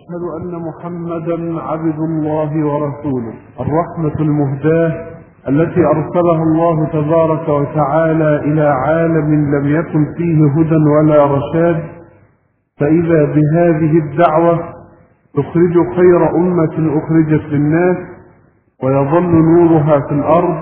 وأشهد أن محمدا عبد الله ورسوله، الرحمة المهداة التي أرسلها الله تبارك وتعالى إلى عالم لم يكن فيه هدى ولا رشاد، فإذا بهذه الدعوة تخرج خير أمة أخرجت للناس ويظل نورها في الأرض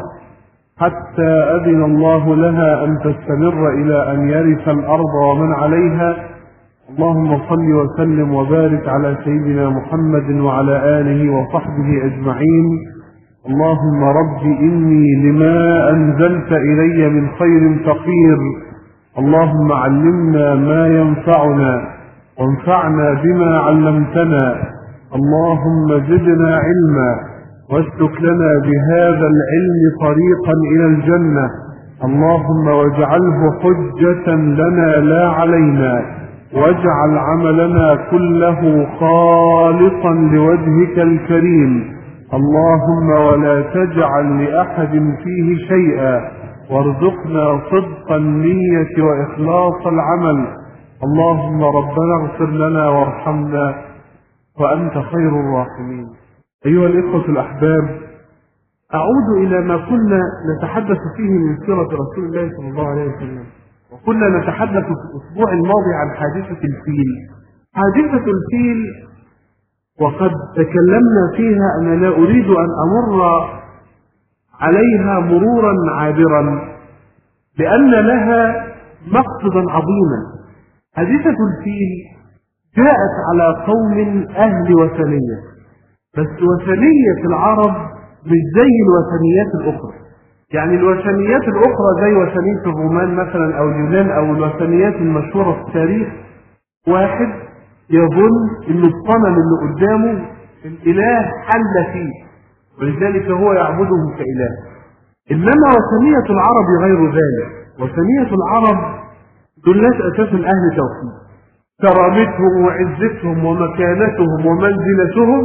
حتى أذن الله لها أن تستمر إلى أن يرث الأرض ومن عليها. اللهم صل وسلم وبارك على سيدنا محمد وعلى آله وصحبه أجمعين. اللهم رب إني لما أنزلت إلي من خير فقير، اللهم علمنا ما ينفعنا وانفعنا بما علمتنا، اللهم زدنا علما واسلك لنا بهذا العلم طريقا إلى الجنة، اللهم واجعله حجة لنا لا علينا، واجعل عملنا كله خالصا لوجهك الكريم، اللهم ولا تجعل لأحد فيه شيئا، وارزقنا صدق النية وإخلاص العمل. اللهم ربنا اغفر لنا وارحمنا وأنت خير الراحمين. أيها الإخوة الأحباب، أعود إلى ما كنا نتحدث فيه من سيرة رسول الله صلى الله عليه وسلم، وكنا نتحدث في الأسبوع الماضي عن حادثة الفيل. حادثة الفيل وقد تكلمنا فيها، أنا لا أريد أن أمر عليها مرورا عابرا لأن لها مقصدا عظيما. حادثة الفيل جاءت على قوم أهل وثنية، بس وثنية العرب مش زي الوثنيات الأخرى. يعني الوثنيات الأخرى زي وثنية الرومان مثلا أو اليونان أو الوثنيات المشهورة في التاريخ، واحد يظن أن الصنم اللي قدامه الإله حل فيه ولذلك هو يعبده كإله. إنما وثنية العرب غير ذلك. وثنية العرب دول ناس أساسا أهل توحيد، كرامتهم وعزتهم ومكانتهم ومنزلتهم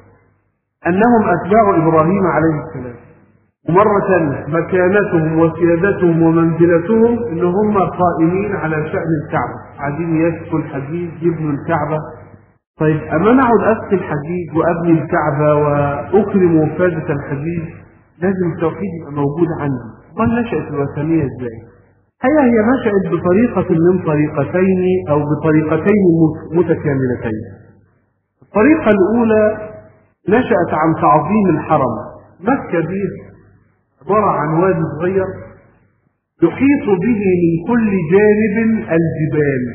أنهم أتباع إبراهيم عليه السلام، ومرة مكانتهم وسيادتهم ومنزلتهم إن هم قائمين على شأن الكعبة، قاعدين يسكوا الحديد يبنوا الكعبة. طيب أما أنا أقعد أسكي الحديد وأبني الكعبة وأكرم وفادة الحديد، لازم التوحيد يبقى موجود عندي. ما نشأت الوثنية إزاي؟ هي نشأت بطريقة من طريقتين أو بطريقتين متكاملتين. الطريقة الأولى نشأت عن تعظيم الحرم. مكة دي عبارة عن وادي صغير يحيط به من كل جانب الجبال،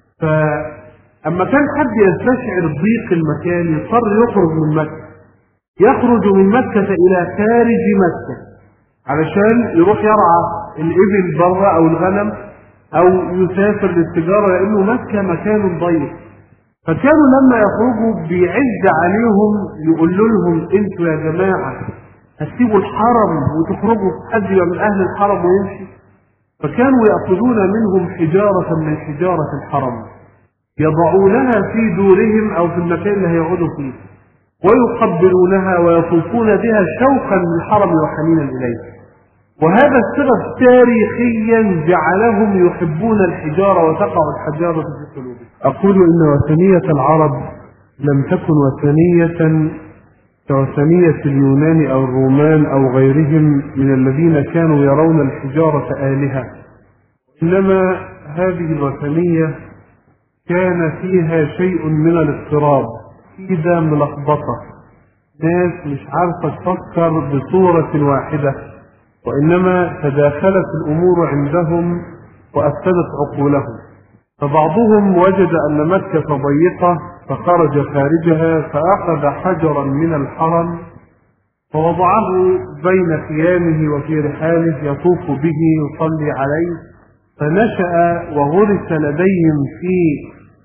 فأما كان حد يستشعر ضيق المكان يضطر يخرج من مكة، يخرج من مكة إلى خارج مكة علشان يروح يرعى الإبل بره أو الغنم أو يسافر للتجارة، لأنه مكة مكان ضيق. فكانوا لما يخرجوا بيعز عليهم يقول لهم انتوا يا جماعة هتسيبوا الحرم وتخرجوا حد من أهل الحرم ويمشي. فكانوا يأخذون منهم حجارة من حجارة الحرم يضعونها في دورهم أو في المكان اللي هيقعدوا فيه، ويقبلونها ويطوفون بها شوقا للحرم وحنينا إليه. وهذا السبب تاريخيا جعلهم يحبون الحجارة وتقع الحجارة في قلوبهم. أقول إن وثنية العرب لم تكن وثنية كوثنية اليونان أو الرومان أو غيرهم من الذين كانوا يرون الحجارة آلهة، إنما هذه الوثنية كان فيها شيء من الاضطراب، كده ملخبطة، ناس مش عارفة تفكر بصورة واحدة، وإنما تداخلت الأمور عندهم وأفسدت عقولهم. فبعضهم وجد أن مكة ضيقة فخرج خارجها فأخذ حجرا من الحرم فوضعه بين خيامه وفي رحاله يطوف به يصلي عليه، فنشأ وغرس لديهم في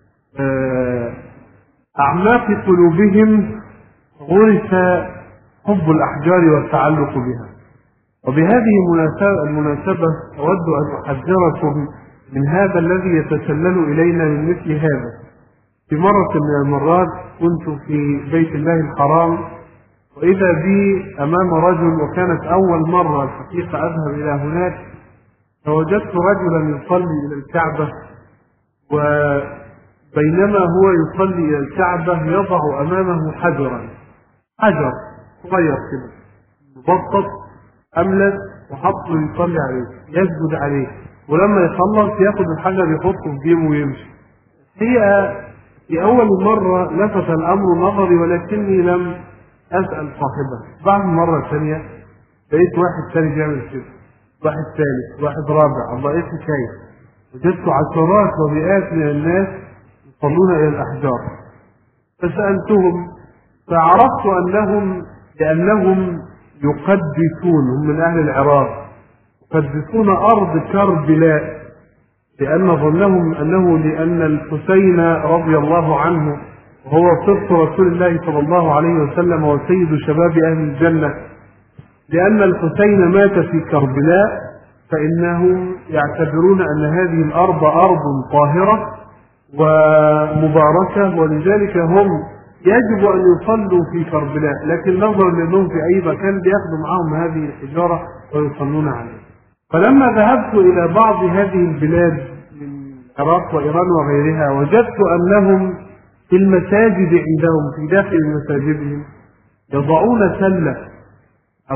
أعماق قلوبهم غرس حب الأحجار والتعلق بها. وبهذه المناسبة أود أن أحذركم من هذا الذي يتسلل إلينا من مثل هذا. في مرة من المرات كنت في بيت الله الحرام، وإذا بي أمام رجل، وكانت أول مرة الحقيقة أذهب إلى هناك، فوجدت رجلا يصلي إلى الكعبة بينما هو يصلي إلى الكعبة يضع أمامه حجر صغير كده مبسط أملس وحطه يصلي عليه يسجد عليه، ولما يخلص ياخد الحجر يحطه في جيبه ويمشي. هي في أول مرة لفت الأمر نظري ولكني لم أسأل صاحبه. بعد مرة ثانية لقيت واحد ثاني بيعمل كده، واحد ثالث، واحد رابع. الله، ايه الحكاية؟ وجدت عشرات ومئات من الناس يصلون إلى الأحجار. فسألتهم فعرفت لأنهم يقدسون، هم من أهل العراق، يقدسون أرض كربلاء، لأن ظنهم لأن الحسين رضي الله عنه وهو صرت رسول الله صلى الله عليه وسلم وسيد شباب أهل الجنة، لأن الحسين مات في كربلاء، فإنهم يعتبرون أن هذه الأرض أرض طاهرة ومباركة، ولذلك هم يجب أن يصلوا في كربلاء، لكن نظرا لأنهم في أي مكان بيأخذوا معهم هذه الحجارة ويصلون عليها. فلما ذهبت إلى بعض هذه البلاد من العراق وإيران وغيرها وجدت أنهم في المساجد عندهم في داخل مساجدهم يضعون سلة أو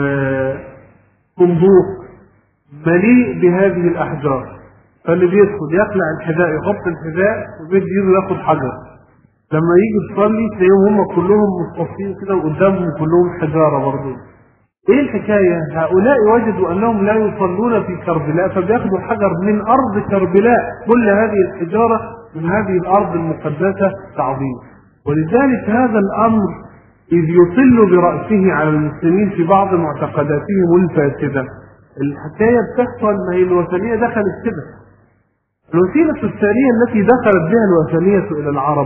صندوق مليء بهذه الأحجار، فاللي بيدخل يقلع الحذاء يحط الحذاء وبيد يده ياخد حجر، لما يجي يصلي تلاقيهم هم كلهم مصطفين كده وقدامهم كلهم حجارة برضه. ايه الحكاية؟ هؤلاء وجدوا انهم لا يصلون في كربلاء فبياخدوا حجر من ارض كربلاء، كل هذه الحجارة من هذه الارض المقدسة تعظيم. ولذلك هذا الامر اذ يطل برأسه على المسلمين في بعض معتقداتهم الفاسدة. الحكاية بتحصل، ما هي الوثنية دخلت كده. الوسيلة الثانية التي دخلت بها الوثنية الى العرب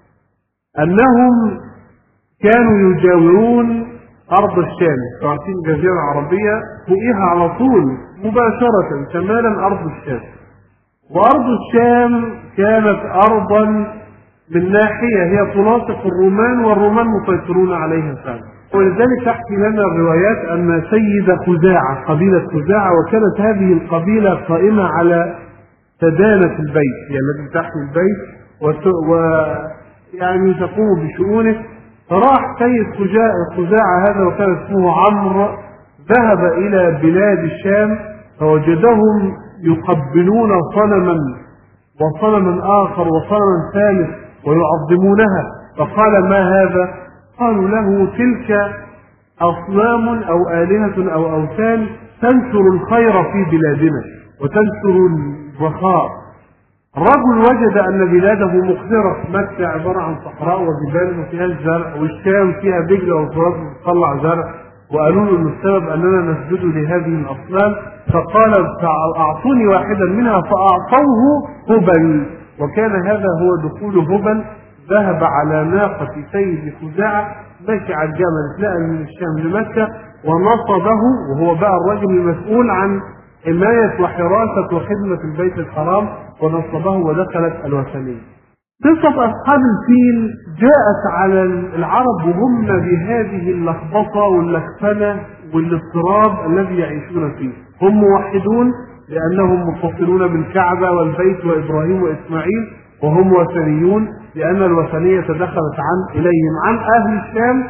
انهم كانوا يجاورون أرض الشام، تعرفين الجزيرة العربية فوقها على طول مباشرة شمالا أرض الشام، وأرض الشام كانت أرضا من ناحية هي تلاصق الرومان، والرومان مسيطرون عليها فعلا. ولذلك تحكي لنا الروايات أن سيد خزاعة، قبيلة خزاعة، وكانت هذه القبيلة قائمة على سدانة البيت، هي التي تحمي البيت ويعني تقوم بشؤونه. فراح سيد خزاعة هذا وكان اسمه عمرو، ذهب إلى بلاد الشام فوجدهم يقبلون صنما وصنما آخر وصنما ثالث ويعظمونها، فقال ما هذا؟ قالوا له تلك أصنام أو آلهة أو أوثان تنشر الخير في بلادنا وتنشر الرخاء. الرجل وجد أن بلاده مقدرة، مكة عبارة عن صحراء وجبال ما فيهاش زرع، والشام فيها دجلة وفرات تطلع زرع، وقالوا له ان السبب أننا نسجد لهذه الأصنام، فقال أعطوني واحدا منها، فأعطوه هبل، وكان هذا هو دخول هبل. ذهب على ناقة سيد خزاعة ماشي على الجمل، اتنقل من الشام لمكة ونصبه، وهو بقى الرجل المسؤول عن حماية وحراسة وخدمة البيت الحرام، ونصبه ودخلت الوثنية. قصة أصحاب الفيل جاءت على العرب وهم بهذه اللخبطة واللخفنة والاضطراب الذي يعيشون فيه. هم موحدون لأنهم متصلون بالكعبة والبيت وإبراهيم وإسماعيل، وهم وثنيون لأن الوثنية دخلت إليهم عن أهل الشام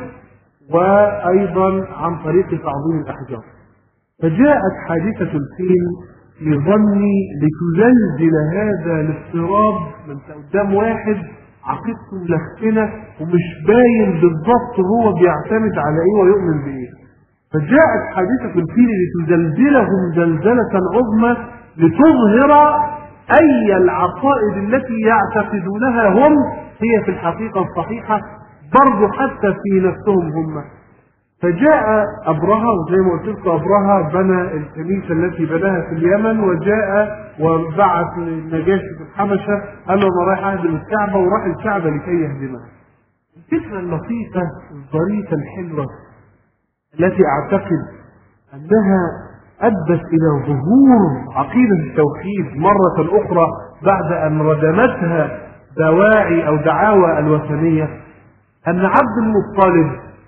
وأيضا عن طريق تعظيم الأحجار. فجاءت حادثة الفيل في ظني لتزلزل هذا الاضطراب. من قدام واحد عقيدته ملخنة ومش باين بالضبط هو بيعتمد على ايه ويؤمن بايه، فجاءت حادثة الفيل لتزلزلهم زلزلة عظمى لتظهر أي العقائد التي يعتقدونها هم هي في الحقيقة الصحيحة برضو حتى في نفسهم هم. فجاء أبرهة، وزي ما قلت لكم أبرهة بنى الكنيسة التي بناها في اليمن، وجاء وبعث النجاشي في الحبشة قال له أنا رايح أهدم الكعبة، وراح الكعبة لكي يهدمها. الفكرة اللطيفة الظريفة الحلوة التي أعتقد أنها أدت إلى ظهور عقيدة التوحيد مرة أخرى بعد أن ردمتها دواعي أو دعاوى الوثنية، أن عبد المطلب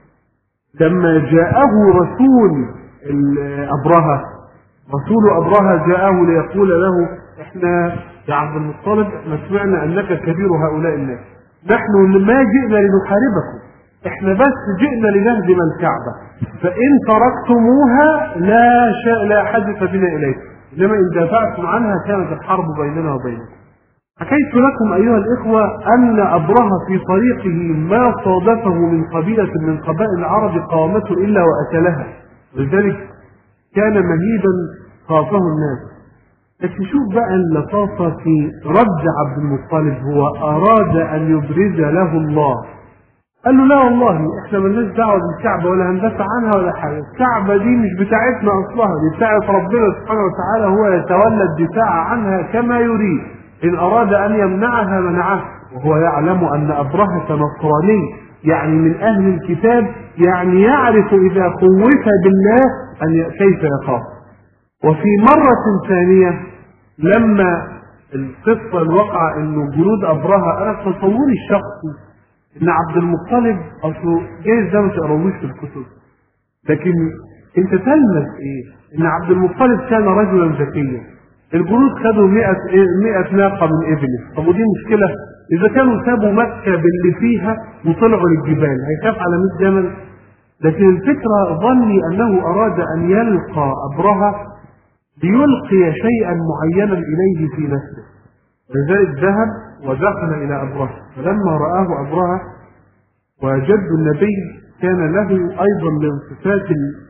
لما جاءه رسول أبرهة جاءه ليقول له احنا يا عبد المطلب احنا سمعنا انك كبير هؤلاء الناس، نحن ما جئنا لنحاربكم، احنا بس جئنا لنهدم الكعبة، فإن تركتموها لا حدث بنا إليكم، إنما إن دافعتم عنها كانت الحرب بيننا وبينكم. حكيت لكم أيها الإخوة أن أبرهة في طريقه ما صادفه من قبيلة من قبائل العرب قاومته إلا وأكلها، ولذلك كان مهيبا خافه الناس. لكن شوف بقى اللطافة في رد عبد المطلب، هو أراد أن يبرز له الله، قال له لا والله احنا مالناش دعوه بالكعبه ولا هندافع عنها ولا حاجه، الكعبه دي مش بتاعتنا اصلها، دي بتاعت ربنا سبحانه وتعالى، هو يتولى الدفاع عنها كما يريد، ان اراد ان يمنعها منعها، وهو يعلم ان ابرهة نصراني يعني من اهل الكتاب، يعني يعرف اذا خوف بالله ان كيف يخاف. وفي مره ثانيه لما القصه الواقعه انه جنود ابرهة، انا تصوري الشخصي ان عبد المطلب اصله جايز ده ما تقراوش في الكتب، لكن انت تلمس ايه؟ ان عبد المطلب كان رجلا ذكيا، الجنود خدوا 100 ناقه من ابله، طب ودي مشكله؟ اذا كانوا سابوا مكه باللي فيها وطلعوا للجبال هيخاف على 100 جمل؟ لكن الفكره ظني انه اراد ان يلقى ابرهه ليلقي شيئا معينا اليه في نفسه، لذلك ذهب ودخل إلى أبرهة، فلما رآه أبرهة وجد النبي كان له أيضا من الصفات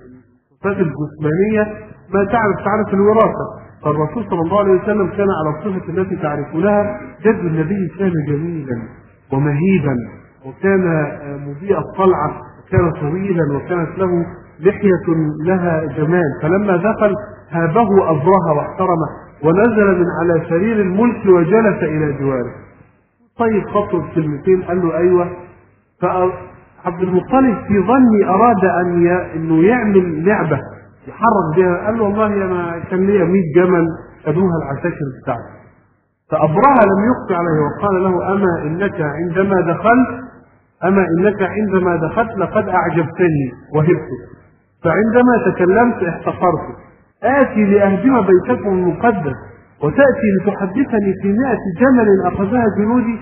الجسمانية ما تعرف الوراثة، فالرسول صلى الله عليه وسلم كان على الصفة التي تعرفونها. جد النبي كان جميلا ومهيبا، وكان مضيء الطلعة، وكان طويلا، وكانت له لحية لها جمال، فلما دخل هابه أبرهة واحترمه ونزل من على سرير الملك وجلس إلى جواره. طيب خطب كلمتين قال له أيوة. فعبد المطلب في ظني أراد أنه يعمل لعبة يحرك بها، قال له والله أنا كان لي 100 جمل خدوها العساكر بتاعتي. فأبرهة لم يخفي عليه وقال له أما إنك عندما دخلت لقد أعجبتني وهبتك، فعندما تكلمت احتقرتك، آتي لأهدم بيتكم المقدس وتأتي لتحدثني في 100 جمل أخذها جنودي.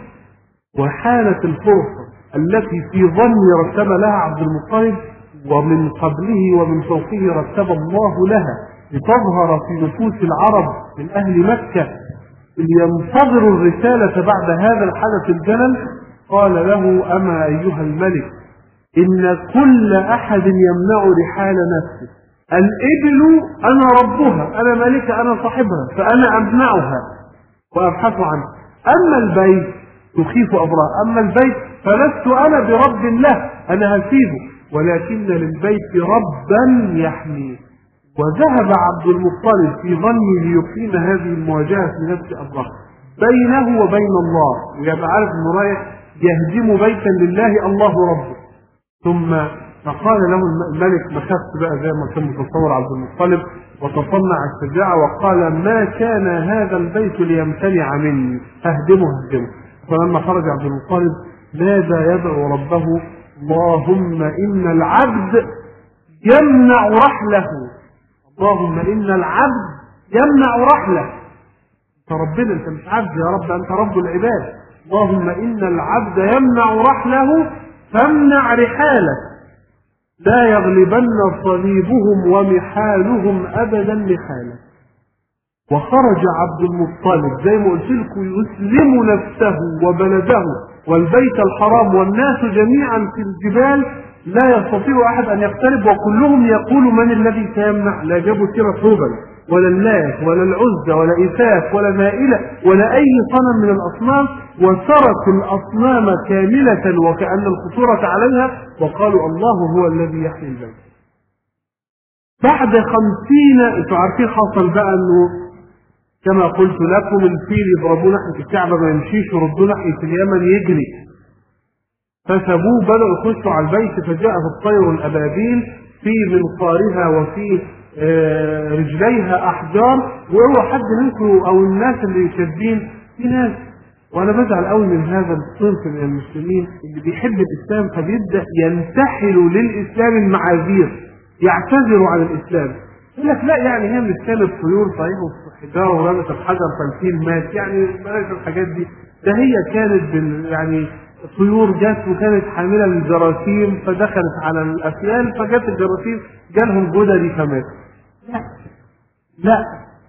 وحالت الفرصة التي في ظني رتب لها عبد المطلب ومن قبله ومن فوقه رتب الله لها لتظهر في نفوس العرب من أهل مكة لينتظروا الرسالة بعد هذا الحدث الجلل. قال له أما أيها الملك إن كل أحد يمنع رحال نفسه، الإبل أنا ربها، أنا ملكة، أنا صاحبها، فأنا أمنعها وأبحث عنها. أما البيت تخيف أبرهة، أما البيت فلست أنا برب له، أنا هسيبه، ولكن للبيت ربا يحميه. وذهب عبد المطلب في ظني ليقيم هذه المواجهة في نفس أبرهة بينه وبين الله، ويبقى عارف إنه رايح يهدم بيتا لله الله ربه. ثم فقال له الملك مخفت بقى زي ما كان متصور عبد المطلب، وتصنع الشجاعة وقال ما كان هذا البيت ليمتنع مني، ههدمه. فلما خرج عبد المطلب ماذا يدعو ربه؟ اللهم إن العبد يمنع رحله، اللهم إن العبد يمنع رحله. انت ربنا، انت مش عبد يا رب، انت رب العباد. اللهم إن العبد يمنع رحله فامنع رحاله، لا يغلبن صليبهم ومحالهم أبدا محاله. وخرج عبد المطلب زي ما قلت لكم يسلم نفسه وبلده والبيت الحرام والناس جميعا في الجبال، لا يستطيع أحد أن يقترب، وكلهم يقول من الذي سيمنع. لا جابوا سيرة هبل ولا اللات ولا العزى ولا إساف ولا مائلة ولا أي صنم من الأصنام، وتركوا الأصنام كاملة وكأن الخطورة عليها، وقالوا الله هو الذي يحيي البيت. بعد 50 انتوا عارفين حصل بقى انه كما قلت لكم الفيل يضربوه ناحية الكعبة ما يمشيش، يردوه ناحية اليمن يجري، فسابوه بدأوا يخشوا على البيت، فجاءت الطير الأبابيل في منقارها وفي رجليها أحجار. وهو حد منكم أو الناس اللي يشدين في ناس، وأنا بزعل قوي من هذا الصنف من المسلمين اللي بيحب الإسلام فبيبدأ ينتحل للإسلام المعاذير، يعتذروا عن الإسلام. يقول لك لا يعني هي مش كانت طيور صحيح وحجاره ورمت الحجر فالفيل مات، يعني بلاش الحاجات دي، ده هي كانت يعني طيور جت وكانت حامله للجراثيم فدخلت على الافيال فجت الجراثيم جالهم جدري فمات. لا لا،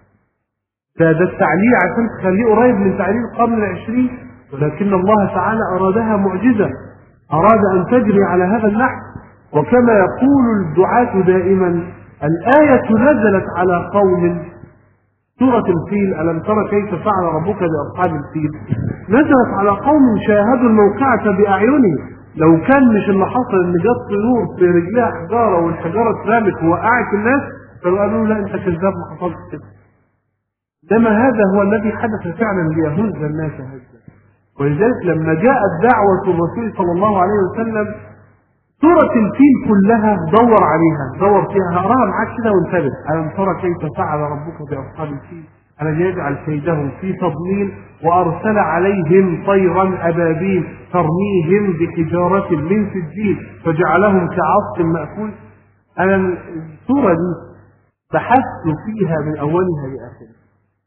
ده التعليل عشان تخليه قريب من تعليل القرن العشرين، ولكن الله تعالى أرادها معجزة، أراد أن تجري على هذا النحو. وكما يقول الدعاة دائما الآية نزلت على قوم، سورة الفيل ألم تر كيف فعل ربك بأصحاب الفيل، نزلت على قوم شاهدوا الموقعة بأعينهم. لو كان مش اللي حصل ان جت طيور في رجلها حجارة والحجارة اترمت ووقعت الناس فقالوا لا انت كذاب ما حصلش كده. إنما هذا هو الذي حدث فعلا ليهز الناس هزا. ولذلك لما جاءت دعوة الرسول صلى الله عليه وسلم سورة الفيل كلها دور عليها، دور فيها، هقراها معاك كده وانتبه. ألم ترى كيف فعل ربك بأصحاب الفيل ألم يجعل كيدهم في تضليل وأرسل عليهم طيرا أبابيل ترميهم بحجارة من سجيل فجعلهم كعصف مأكول. أنا السورة دي بحثت فيها من أولها لآخرها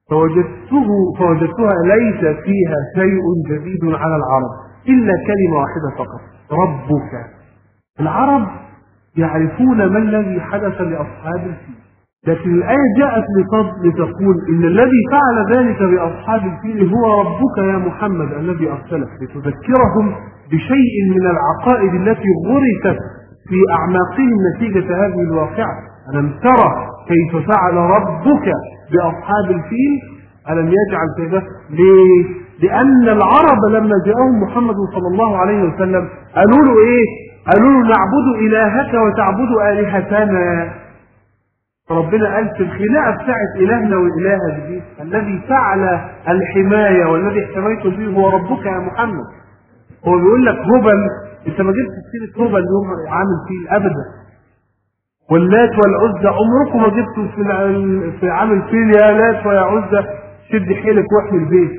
فوجدتها ليس فيها شيء جديد على العرب إلا كلمة واحدة فقط، ربك. العرب يعرفون ما الذي حدث لأصحاب الفيل، لكن الآية جاءت لتقول إن الذي فعل ذلك بأصحاب الفيل هو ربك يا محمد الذي أرسلك لتذكرهم بشيء من العقائد التي غرست في أعماقهم نتيجة هذه الواقعة. ألم ترى كيف فعل ربك بأصحاب الفيل ألم يجعل كذا. ليه؟ لأن العرب لما جاءهم محمد صلى الله عليه وسلم قالوا له إيه؟ قالوا له نعبد إلهك وتعبد آلهتنا. ربنا قال في الخناقة بتاعت إلهنا وإلهك دي الذي فعل الحماية والذي احتميته به هو ربك يا محمد. هو بيقول لك هبل، أنت ما جبت سيرة هبل يوم عامل فيل أبدا، واللات والعزى عمركم ما جبتوا في عامل فيل يا لات ويا عزى شد حيلك واحمي البيت.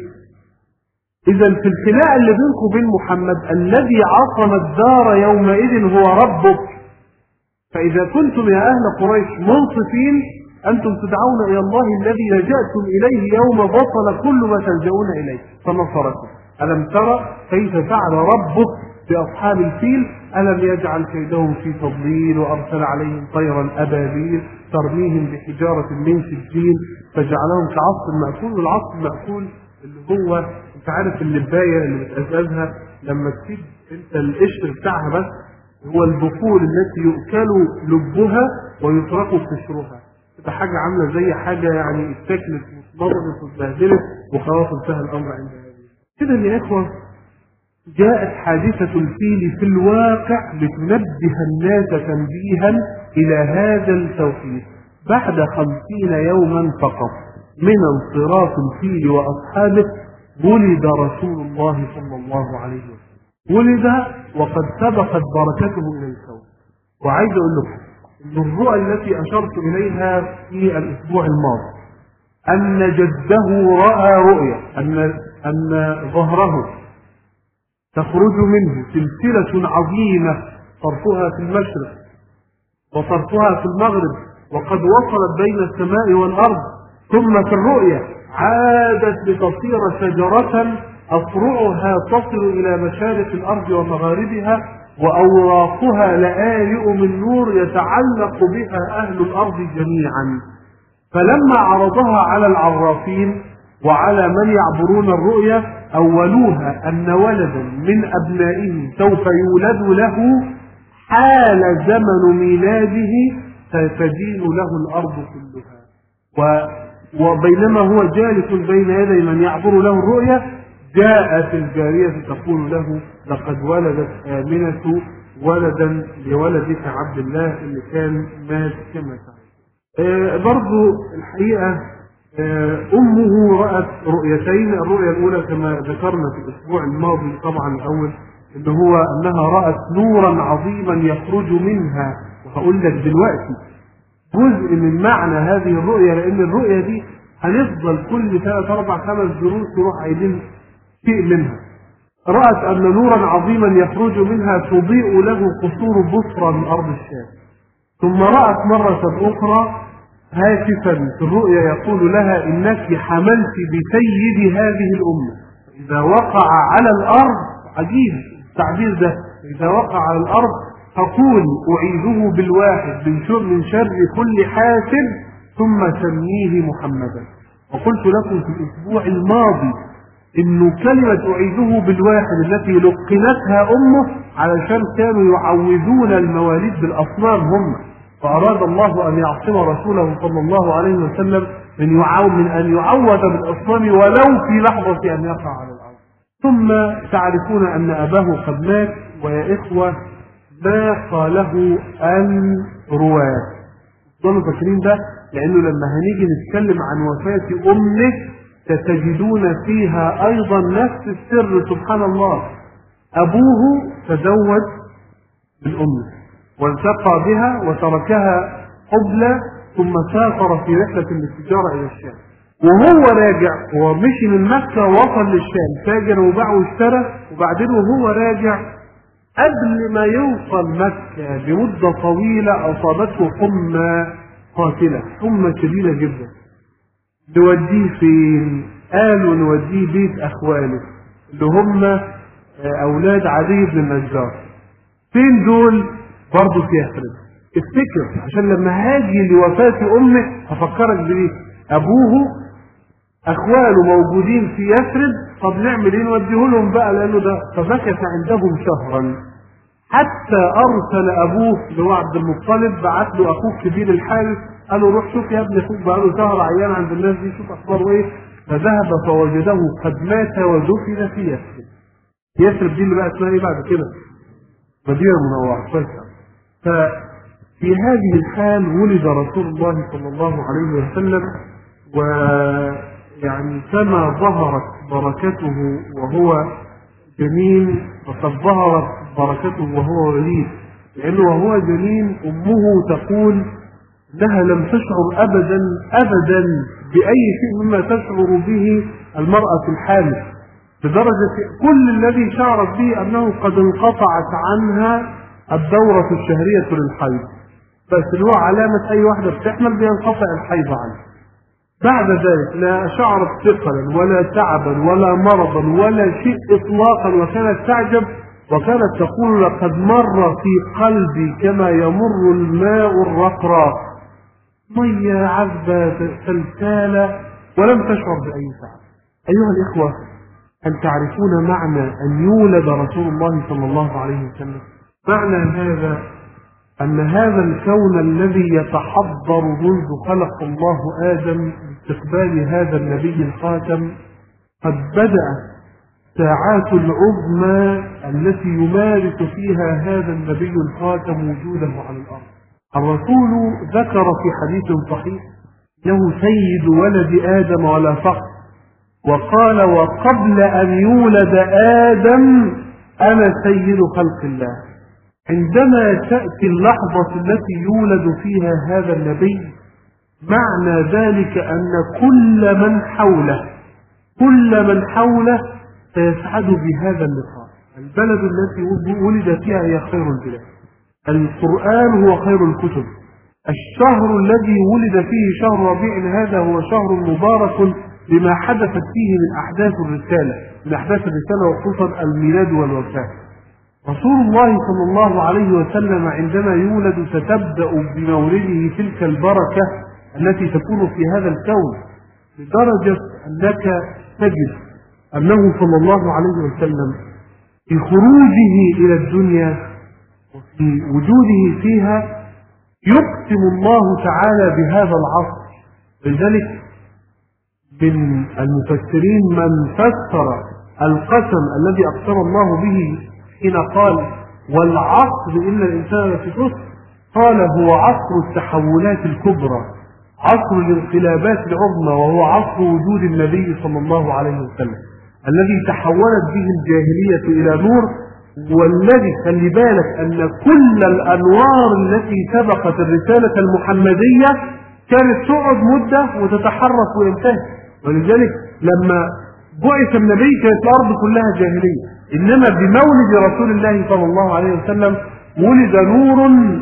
إذا في الخناقة اللي بينكم وبين محمد الذي عصم الدار يومئذ هو ربك. فإذا كنتم يا أهل قريش منصفين أنتم تدعون إلى الله الذي لجأتم إليه يوم بطل كل ما تلجؤون إليه فنصركم. ألم ترى كيف فعل ربك بأصحاب الفيل ألم يجعل كيدهم في تضليل وأرسل عليهم طيرا أبابيل ترميهم بحجارة من سجيل فجعلهم كعصف مأكول. والعصف المأكول اللي هو انت عارف اللباية اللي بتأزازها لما تسيب انت القشر بتاعها بس، هو البخور التي يؤكل لبها ويترك قشرها، تبقى حاجة عاملة زي حاجة يعني اتاكلت واتمضغت واتبهدلت وخلاص انتهى الأمر عند هذه. كده يا إخوة جاءت حادثة الفيل في الواقع لتنبه الناس تنبيها إلى هذا التوحيد. بعد 50 يوما فقط من انصراف الفيل وأصحابه ولد رسول الله صلى الله عليه وسلم، ولد وقد سبقت بركته إلى الكون. وعايز أقول لكم أن الرؤى التي أشرت إليها في الأسبوع الماضي أن جده رأى رؤيا أن ظهره تخرج منه سلسلة عظيمة طرفها في المشرق وطرفها في المغرب وقد وصلت بين السماء والأرض، ثم في الرؤيا عادت لتصير شجرة أفرعها تصل إلى مشارق الأرض ومغاربها وأوراقها لآلئ من نور يتعلق بها أهل الأرض جميعا. فلما عرضها على العرافين وعلى من يعبرون الرؤيا أولوها أن ولدا من أبنائه سوف يولد له حال زمن ميلاده ستدين له الأرض كلها. وبينما هو جالس بين يدي من يعبر له الرؤيا جاءت الجارية تقول له لقد ولدت آمنة ولدا لولدك عبد الله اللي كان مات كما تعلم. برضو الحقيقة أمه رأت رؤيتين. الرؤية الأولى كما ذكرنا في الأسبوع الماضي طبعا الأول إن هو أنها رأت نورا عظيما يخرج منها، وهقول لك دلوقتي جزء من معنى هذه الرؤية لأن الرؤية دي هنفضل كل 3 4 5 دروس نروح عايزين شيء منها. رأت أن نورا عظيما يخرج منها تضيء له قصور بصرى من أرض الشام. ثم رأت مرة أخرى هاتفا في الرؤيا يقول لها إنك حملت بسيد هذه الأمة، إذا وقع على الأرض، عجيب التعبير ده، إذا وقع على الأرض فقول أعيذه بالواحد من شر كل حاسد ثم سميه محمدا. وقلت لكم في الأسبوع الماضي إنه كلمة أعيذه بالواحد التي لقنتها أمه علشان كانوا يعوذون المواليد بالأصنام هم، فأراد الله أن يعصم رسوله صلى الله عليه وسلم من أن يعوذ بالأصنام ولو في لحظة أن يقع على الأرض. ثم تعرفون أن أباه قد مات، ويا إخوة ما قاله الرواة، ظلوا فاكرين ده، لأنه لما هنيجي نتكلم عن وفاة أمه ستجدون فيها أيضا نفس السر. سبحان الله، أبوه تزوج بالأم والتقى بها وتركها قبلة، ثم سافر في رحلة للتجارة إلى الشام، وهو راجع، هو مشي من مكة ووصل للشام، تاجر وباع واشترى، وبعدين وهو راجع قبل ما يوصل مكة بمدة طويلة أصابته حمى قاتلة، حمى شديدة جدا. نوديه فين؟ قالوا نوديه بيت أخواله اللي هم أولاد عدي بن النجار. فين دول؟ برضه في يثرب. افتكر عشان لما هاجي لوفاة أمه هفكرك بيه. أبوه أخواله موجودين في يثرب، طب نعمل إيه؟ نوديه لهم بقى لأنه ده. فمكث عندهم شهرا حتى أرسل أبوه اللي هو عبد المطلب، بعت له أخوه كبير الحارث، قال له روح شوف يا ابن أخوك بقى له شهر عيان عند الناس دي، شوف أخباره إيه. فذهب فوجده قد مات ودفن في يثرب. يثرب دي اللي بقى اسمها إيه بعد كده؟ مدينة منورة. ففي هذه الحال ولد رسول الله صلى الله عليه وسلم، ويعني كما ظهرت بركته وهو جنين فقد ظهرت بركته وهو وليد، لأنه وهو جنين أمه تقول لها لم تشعر أبدا أبدا بأي شيء مما تشعر به المرأة الحامل، لدرجة كل الذي شعرت به أنه قد انقطعت عنها الدورة الشهرية للحيض، بس هو علامة أي واحدة بتحمل بينقطع الحيض عنها. بعد ذلك لا شعرت ثقلا ولا تعبا ولا مرضا ولا شيء إطلاقا، وكانت تعجب وكانت تقول لقد مر في قلبي كما يمر الماء الرقراء، مية عذبة سلسالة، ولم تشعر بأي تعب. أيها الإخوة، هل تعرفون معنى أن يولد رسول الله صلى الله عليه وسلم؟ معنى هذا أن هذا الكون الذي يتحضر منذ خلق الله آدم باستقبال هذا النبي الخاتم قد بدأت ساعات العظمى التي يمارس فيها هذا النبي الخاتم وجوده على الأرض. الرسول ذكر في حديث صحيح أنه سيد ولد آدم ولا فخر، وقال وقبل أن يولد آدم أنا سيد خلق الله. عندما تأتي اللحظة التي يولد فيها هذا النبي معنى ذلك أن كل من حوله سيسعد بهذا اللقاء. البلد التي ولد فيها هي خير البلاد، القرآن هو خير الكتب، الشهر الذي ولد فيه شهر ربيع هذا هو شهر مبارك لما حدثت فيه من أحداث الرسالة وخصوصا الميلاد والوفاة. رسول الله صلى الله عليه وسلم عندما يولد ستبدأ بمولده تلك البركة التي تكون في هذا الكون، لدرجة أنك تجد أنه صلى الله عليه وسلم في خروجه إلى الدنيا وفي وجوده فيها يقسم الله تعالى بهذا العصر. لذلك من المفسرين من فسر القسم الذي أقسم الله به حين قال والعصر إن الإنسان لفي خسر، قال هو عصر التحولات الكبرى، عصر الانقلابات العظمى، وهو عصر وجود النبي صلى الله عليه وسلم الذي تحولت به الجاهلية إلى نور، والذي خلي بالك أن كل الأنوار التي سبقت الرسالة المحمدية كانت تقعد مدة وتتحرك وينتهي. ولذلك لما بعث النبي كانت الأرض كلها جاهلية، إنما بمولد رسول الله صلى الله عليه وسلم ولد نور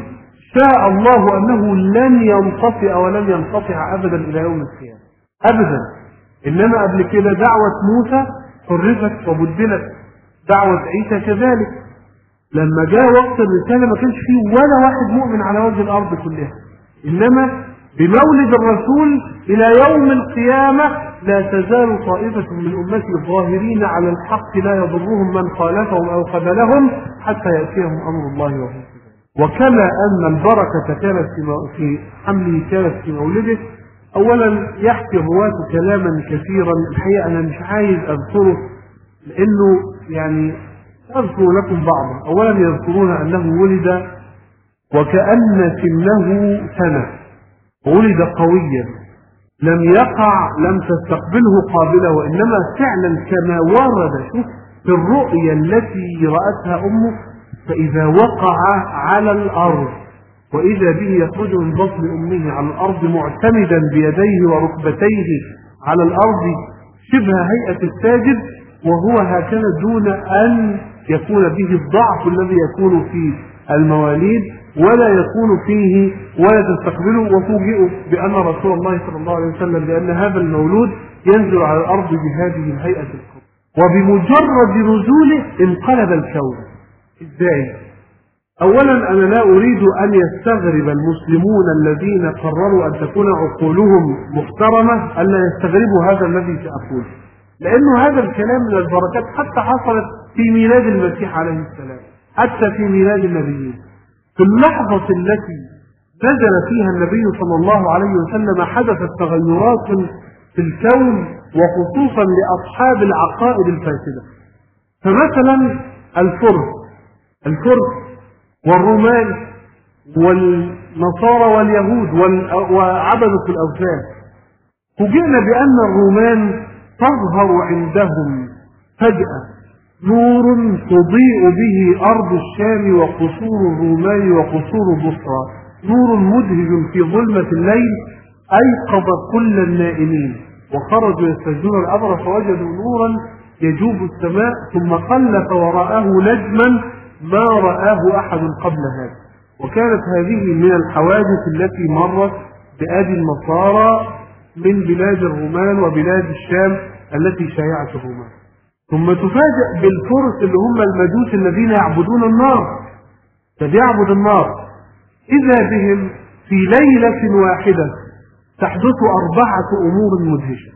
شاء الله أنه لن ينطفئ ولن ينقطع أبدا إلى يوم القيامة أبدا. إنما قبل كده دعوة موسى حرفت وبدلت، دعوة عيسى كذلك. لما جاء وقت الرسالة ما كانش فيه ولا واحد مؤمن على وجه الأرض كلها، إنما بمولد الرسول إلى يوم القيامة لا تزال طائفة من أمتي ظاهرين على الحق لا يضرهم من خالفهم أو خذلهم حتى يأتيهم أمر الله وهم كذلك. وكما أن البركة كانت في حمله كانت في مولده. أولا يحكي الرواة كلاما كثيرا، الحقيقة أنا مش عايز أذكره لأنه يعني أذكر لكم بعضا. أولا يذكرون أنه ولد وكأن سنه سنة، ولد قويا لم تستقبله قابلة، وإنما فعلا كما ورد في الرؤيا التي رأتها أمه، فإذا وقع على الأرض وإذا به يخرج من بطن أمه على الأرض معتمدا بيديه وركبتيه على الأرض شبه هيئة الساجد، وهو هكذا دون أن يكون به الضعف الذي يكون في المواليد ولا يكون فيه ولا تستقبله. وفوجئوا بأن رسول الله صلى الله عليه وسلم بأن هذا المولود ينزل على الأرض بهذه الهيئة الكبرى، وبمجرد نزوله انقلب الكون. إزاي؟ أولا أنا لا أريد أن يستغرب المسلمون الذين قرروا أن تكون عقولهم محترمة ألا يستغربوا هذا الذي سأقوله، لأنه هذا الكلام من البركات حتى حصلت في ميلاد المسيح عليه السلام، حتى في ميلاد النبيين. في اللحظة التي نزل فيها النبي صلى الله عليه وسلم حدثت تغيرات في الكون، وخصوصا لأصحاب العقائد الفاسدة. فمثلا الفرس والرومان والنصارى واليهود وعبدة الأوثان، فوجئنا بأن الرومان تظهر عندهم فجأة نور تضيء به أرض الشام وقصور الرومان وقصور البصرى، نور مدهج في ظلمة الليل أيقظ كل النائمين، وخرجوا يستجدون الأمر فوجدوا نورا يجوب السماء، ثم خلف وراءه نجما ما رآه أحد قبل هذا. وكانت هذه من الحوادث التي مرت بأيدي النصارى من بلاد الرومان وبلاد الشام التي شايعت الرومان. ثم تفاجأ بالفرس اللي هم المجوس الذين يعبدون النار، فبيعبد النار، إذا بهم في ليلة واحدة تحدث 4 أمور مدهشة.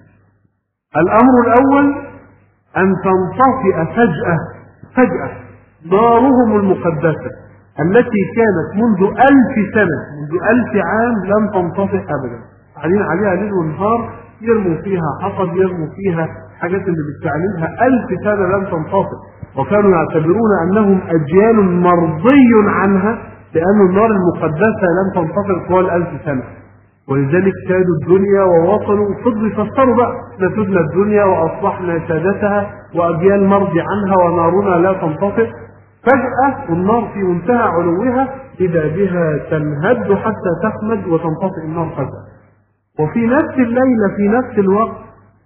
الأمر الأول أن تنطفئ فجأة نارهم المقدسة التي كانت منذ 1000 سنة، منذ 1000 عام لم تنطفئ أبدا، قاعدين عليها ليل ونهار يرموا فيها حطب، يرموا فيها حاجات اللي بتعملها 1000 سنة لم تنطفئ، وكانوا يعتبرون أنهم أجيال مرضي عنها لأن النار المقدسة لم تنطفئ طوال 1000 سنة. ولذلك سادوا الدنيا ووصلوا فضلوا يفسروا بقى نسدنا الدنيا وأصبحنا سادتها وأجيال مرضي عنها ونارنا لا تنطفئ. فجأة النار في منتهى علوها إذا بها تنهد حتى تخمد وتنطفئ النار فجأة. وفي نفس الليلة في نفس الوقت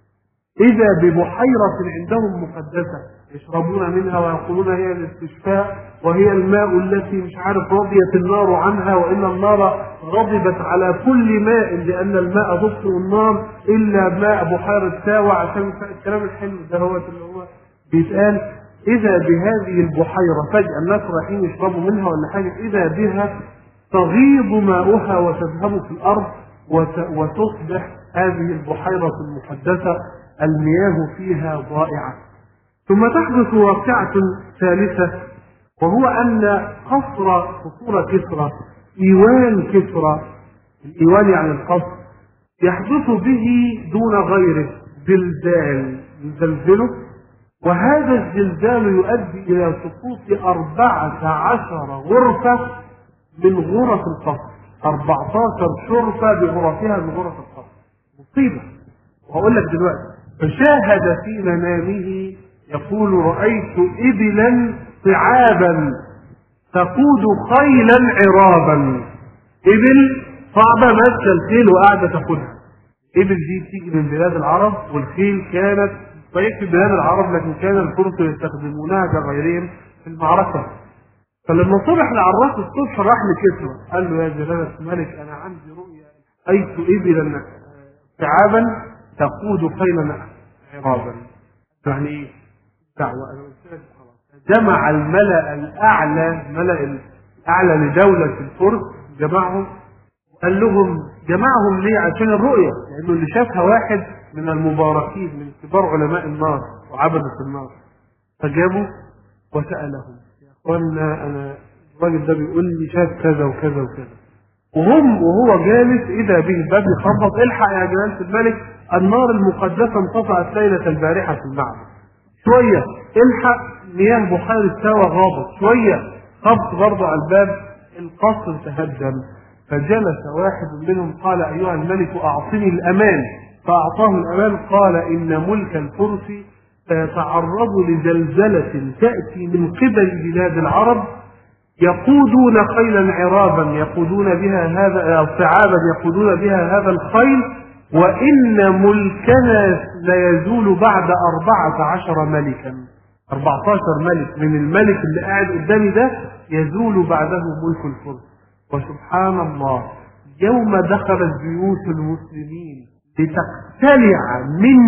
إذا ببحيرة عندهم مقدسة يشربون منها ويقولون هي الاستشفاء وهي الماء التي مش عارف رضيت النار عنها، وإن النار غضبت على كل ماء لأن الماء تطفئ النار إلا ماء بحيرة ساوى، عشان الكلام الحلو ده هو اللي هو بيتقال. إذا بهذه البحيرة فجأة الناس رايحين يشربوا منها ولا حاجة، إذا بها تغيض ماؤها وتذهب في الأرض وتصبح هذه البحيرة المقدسة المياه فيها ضائعة. ثم تحدث واقعة ثالثة، وهو أن قصور كسرى، إيوان كسرى، الإيوان يعني القصر، يحدث به دون غيره زلزال يزلزله، وهذا الزلزال يؤدي إلى سقوط 14 غرفة من غرف القصر، 14 شرفة بغرفها من غرف القصر. مصيبة. وهقول لك دلوقتي. فشاهد في منامه يقول رأيت إبلا صعابا تقود خيلا عرابا. إبل صعبة ماشية الخيل وقاعدة تاخدها. إبل دي تيجي من بلاد العرب، والخيل كانت صحيح في بلاد العرب لكن كان الفرس يستخدمونها كغيرهم في المعركة. فلما صبح العراف الصبح راح لكسرى قال له: يا جلالة الملك، أنا عندي رؤيا رأيت إبلا شعابا تقود خيلا عرابا. يعني إيه؟ دعوة. أنا قلت لك خلاص. جمع الملأ الأعلى، ملأ الأعلى لدولة الفرس، جمعهم، قال لهم جمعهم ليه؟ عشان الرؤية، لأنه اللي شافها واحد من المباركين من كبار علماء النار وعبدة النار. فجابوا وسألهم: يا أخوانا، أنا الراجل ده بيقول لي شاف كذا وكذا وكذا. وهو جالس إذا به الباب يخبط: الحق يا جلالة الملك، النار المقدسة انطفأت ليلة البارحة في المعبد. شوية الحق، مياه بحيرة سوا غابت. شوية خبط برضه على الباب، القصر تهدم. فجلس واحد منهم قال: أيها الملك أعطني الأمان. فأعطاه الأمان. قال: إن ملك الفرس سيتعرض لزلزلة تأتي من قبل بلاد العرب، يقودون خيلا عرابا يقودون بها هذا صعابا يقودون بها هذا الخيل، وإن ملكنا ليزول بعد 14 ملكا. 14 ملك من الملك اللي قاعد قدامي ده يزول بعده ملك الفرس. وسبحان الله، يوم دخلت بيوت المسلمين لتقتلع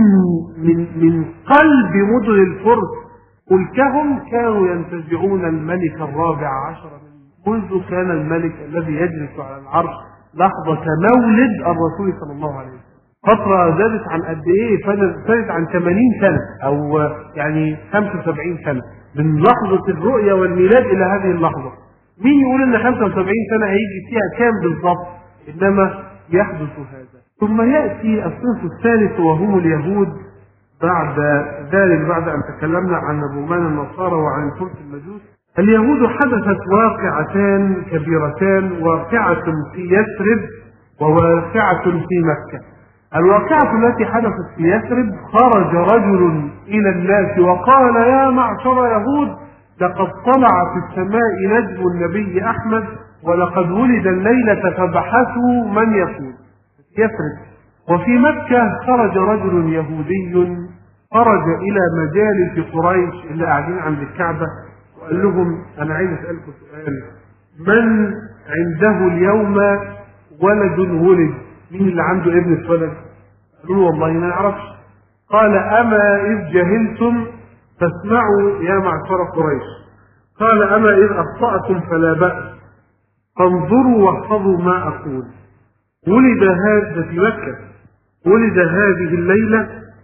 من قلب مدن الفرس ملكهم، كانوا ينتزعون الملك الرابع عشر منذ كان الملك الذي يجلس على العرش لحظة مولد الرسول صلى الله عليه وسلم. فترة زادت عن قد ايه؟ زادت عن 80 سنة او يعني 75 سنة من لحظة الرؤية والميلاد الى هذه اللحظة. مين يقول ان 75 سنة هيجي فيها كام بالضبط؟ انما يحدث هذا. ثم يأتي الصنف الثالث وهم اليهود. بعد ذلك، بعد أن تكلمنا عن الرومان النصارى وعن الفرس المجوس، اليهود حدثت واقعتان كبيرتان: واقعة في يثرب وواقعة في مكة. الواقعة التي حدثت في يثرب: خرج رجل إلى الناس وقال: يا معشر يهود، لقد طلع في السماء نجم النبي أحمد، ولقد ولد الليلة، فابحثوا من يكون. يثرب. وفي مكة خرج رجل يهودي، خرج إلى مجالس قريش اللي قاعدين عند الكعبة، وقال لهم: أنا عايز أسألكم سؤال، من عنده اليوم ولد ولد؟ مين اللي عنده ابن اتولد؟ قالوا: والله ما نعرفش. قال: أما إذ جهلتم فاسمعوا يا معشر قريش. قال: أما إذ أخطأتم فلا بأس، فانظروا واحفظوا ما أقول. ولد هذا في مكة، ولد هذه الليلة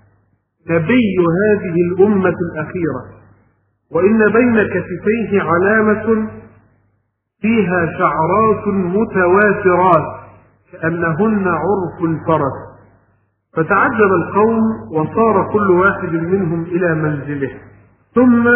نبي هذه الأمة الأخيرة، وإن بين كتفيه علامة فيها شعرات متواترات كأنهن عرف الفرس. فتعجب القوم، وصار كل واحد منهم إلى منزله. ثم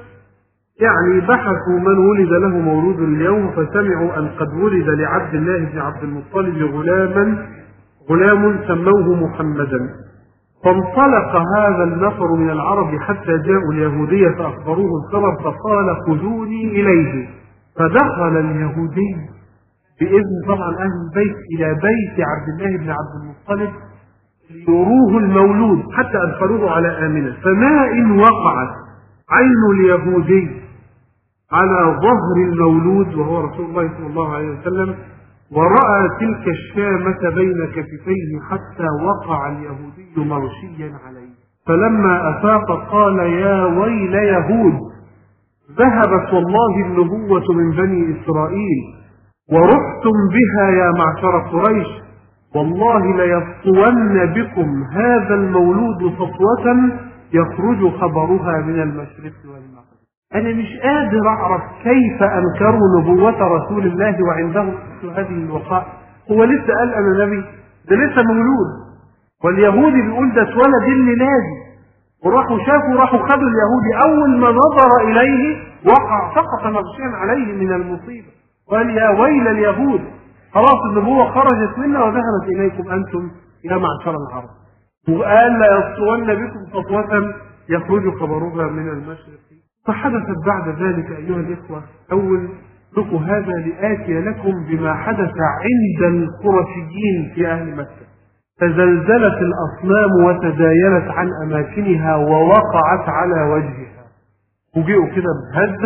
بحثوا من ولد له مولود اليوم، فسمعوا أن قد ولد لعبد الله بن عبد المطلب غلام سموه محمدا. فانطلق هذا النفر من العرب حتى جاءوا اليهودية فأخبروه الخبر، فقال: خذوني إليه. فدخل اليهودي بإذن طبعا أهل البيت إلى بيت عبد الله بن عبد المطلب ليروه المولود، حتى أدخلوه على آمنة. فما إن وقعت عين اليهودي على ظهر المولود وهو رسول الله صلى الله عليه وسلم، ورأى تلك الشامة بين كتفيه، حتى وقع اليهودي مرشيا عليه. فلما أفاق قال: يا ويل يهود، ذهبت والله النبوة من بني إسرائيل، ورحتم بها يا معشر قريش، والله ليسطون بكم هذا المولود سطوة يخرج خبرها من المشرق والمغرب. أنا مش قادر أعرف كيف أنكروا نبوة رسول الله وعندهم هذه الوقائع. هو لسه قال أنا نبي؟ ده لسه مولود. واليهودي بيقول ده اتولد الميلادي، وراحوا شافوا، راحوا خدوا اليهودي، أول ما نظر إليه وقع سقط مغشيا عليه من المصيبة، قال: يا ويل اليهود، خلاص النبوة خرجت منا وذهبت إليكم أنتم يا معشر العرب. وقال: لا يسطون بكم سطوة يخرج خبرها من المشرق. فحدثت بعد ذلك أيها الإخوة، أول لكم هذا لآتي لكم بما حدث عند القرشيين في أهل مكة. تزلزلت الأصنام وتزايلت عن أماكنها ووقعت على وجهها، وجئوا كده بهزة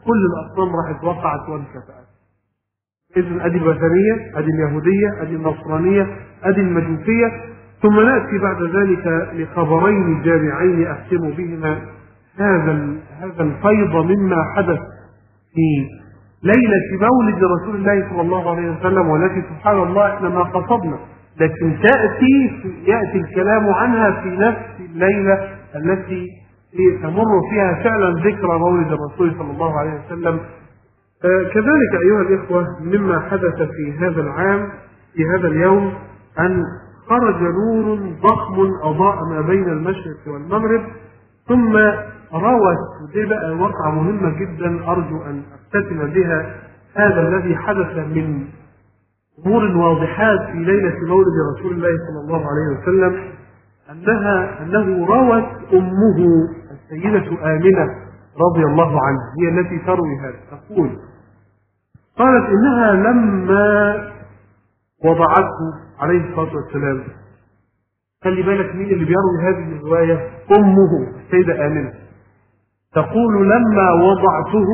كل الأصنام راحت وقعت وانكفأت. إذن أدي الوثنية، أدي اليهودية، أدي النصرانية، أدي المجوسية. ثم نأتي بعد ذلك لخبرين جامعين أختم بهما هذا الفيض مما حدث في ليلة مولد رسول الله صلى الله عليه وسلم، والتي سبحان الله احنا ما قصدنا، لكن يأتي الكلام عنها في نفس الليلة التي تمر فيها فعلا ذكرى مولد الرسول صلى الله عليه وسلم. كذلك أيها الإخوة مما حدث في هذا العام في هذا اليوم أن خرج نور ضخم أضاء ما بين المشرق والمغرب، ثم روت، ودي بقى وقعة مهمة جدا أرجو أن أختتم بها هذا الذي حدث من أمور واضحات في ليلة مولد رسول الله صلى الله عليه وسلم، أنه روت أمه السيدة آمنة رضي الله عنها، هي التي تروي هذا، تقول قالت إنها لما وضعته عليه الصلاة والسلام، خلي بالك مين اللي بيروي هذه الرواية؟ أمه السيدة آمنة تقول لما وضعته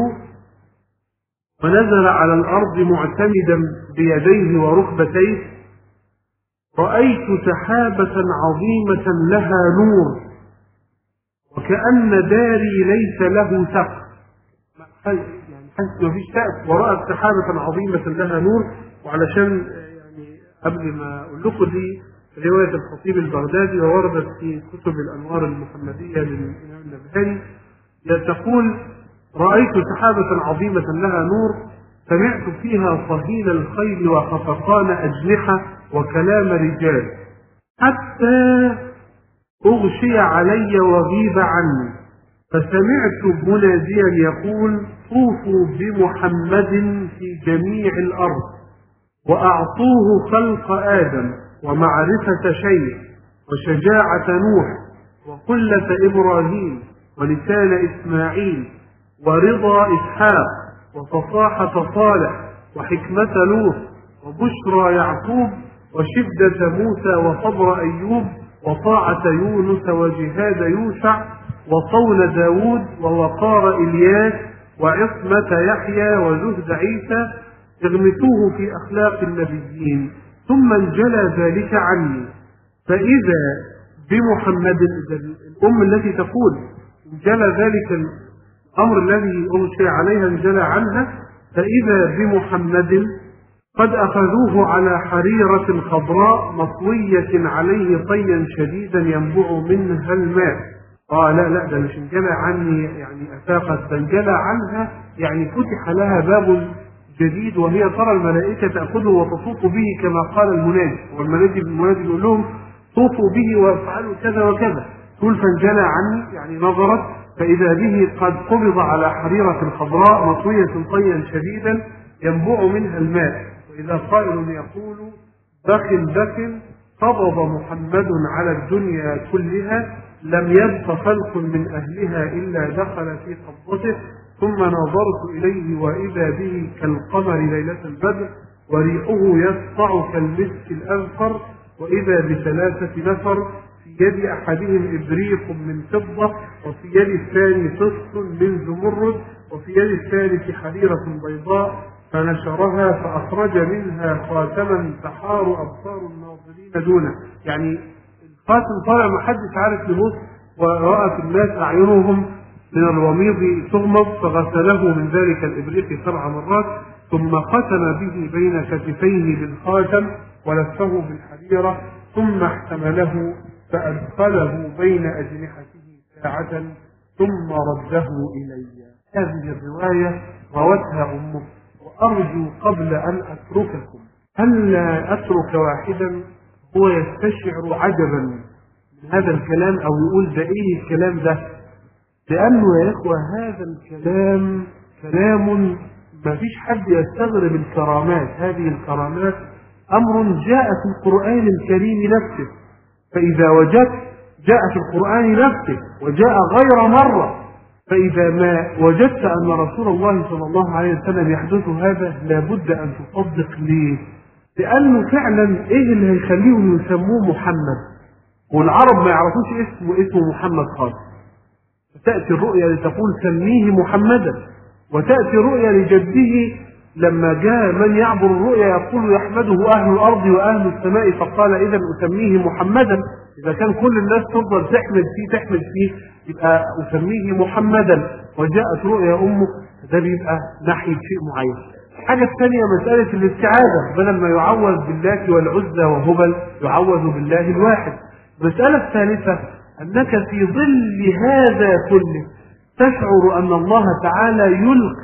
ونزل على الأرض معتمدا بيديه وركبتيه رأيت سحابة عظيمة لها نور وكأن داري ليس له سقف، يعني حس ما فيش سقف، ورأت سحابة عظيمة لها نور. وعلشان يعني قبل ما أقول لكم دي رواية الخطيب البغدادي ووردت في كتب الأنوار المحمدية للإمام النبهاني، تقول رأيت سحابة عظيمة لها نور سمعت فيها صهيل الخيل وخفقان أجنحة وكلام رجال حتى أغشي علي وغيب عني، فسمعت مناديا يقول طوفوا بمحمد في جميع الأرض وأعطوه خلق آدم ومعرفة شيء وشجاعة نوح وقلة إبراهيم ولسان إسماعيل ورضا إسحاق وفصاحة صالح وحكمة لوط وبشرى يعقوب وشدة موسى وصبر أيوب وطاعة يونس وجهاد يوشع وصون داود ووقار إلياس وعصمة يحيى وزهد عيسى اغمسوه في أخلاق النبيين ثم انجلى ذلك عني، فإذا بمحمد، الأم التي تقول انجلى ذلك الأمر الذي أغشي عليها انجلى عنها، فإذا بمحمد قد أخذوه على حريرة خضراء مطوية عليه طيا شديدا ينبع منها الماء. لا ده مش انجلى عني يعني أفاقت، فانجلى عنها يعني فتح لها باب جديد وهي ترى الملائكة تأخذه وتطوف به كما قال المنادي، والمنادي يقول لهم طوفوا به وافعلوا كذا وكذا، تقول فانجلى عني يعني نظرت فإذا به قد قبض على حريرة خضراء مطوية طيا شديدا ينبع منها الماء. وإذا قائل يقول بخ قبض محمد على الدنيا كلها لم يبق خلق من أهلها إلا دخل في قبضته، ثم نظرت إليه وإذا به كالقمر ليلة البدر وريحه يسطع كالمسك الأذفر، وإذا بثلاثة نفر في يد أحدهم إبريق من فضة وفي يد الثاني قسط من زمرد وفي يد الثالث حريرة بيضاء، فنشرها فأخرج منها خاتما تحار أبصار الناظرين دونه. يعني الخاتم طالع ما حدش عارف يبص، ورأت الناس أعينهم من الوميض تغمض، فغسله من ذلك الإبريق 7 مرات ثم ختم به بين كتفيه بالخاتم ولفه بالحريرة ثم احتمله فأدخله بين أجنحته ساعة ثم رده إلي. هذه الرواية روتها أمه. وأرجو قبل أن أترككم ألا أترك واحدا هو يستشعر عجبا من هذا الكلام أو يقول ده إيه الكلام ده، لأنه يا إخوة هذا الكلام كلام ما فيش حد يستغرب الكرامات. هذه الكرامات أمر جاء في القرآن الكريم نفسه، فإذا وجدت جاء في القرآن نفسه وجاء غير مرة، فإذا ما وجدت أن رسول الله صلى الله عليه وسلم يحدث هذا لابد أن تصدق. ليه؟ لأنه فعلا إيه اللي هيخليهم يسموه محمد والعرب ما يعرفوش اسمه محمد خالص؟ تأتي الرؤيا لتقول سميه محمدا، وتأتي رؤيا لجده لما جاء من يعبر الرؤيا يقول يحمده أهل الأرض وأهل السماء، فقال إذا أسميه محمدا. إذا كان كل الناس تفضل تحمد فيه يبقى أسميه محمدا. وجاءت رؤيا أمه، ده بيبقى ناحية شيء معين. الحاجة الثانية مسألة الاستعاذة، بدل ما يعوذ باللات والعزى وهبل يعوذ بالله الواحد. المسألة الثالثة أنك في ظل هذا كله تشعر أن الله تعالى يلقي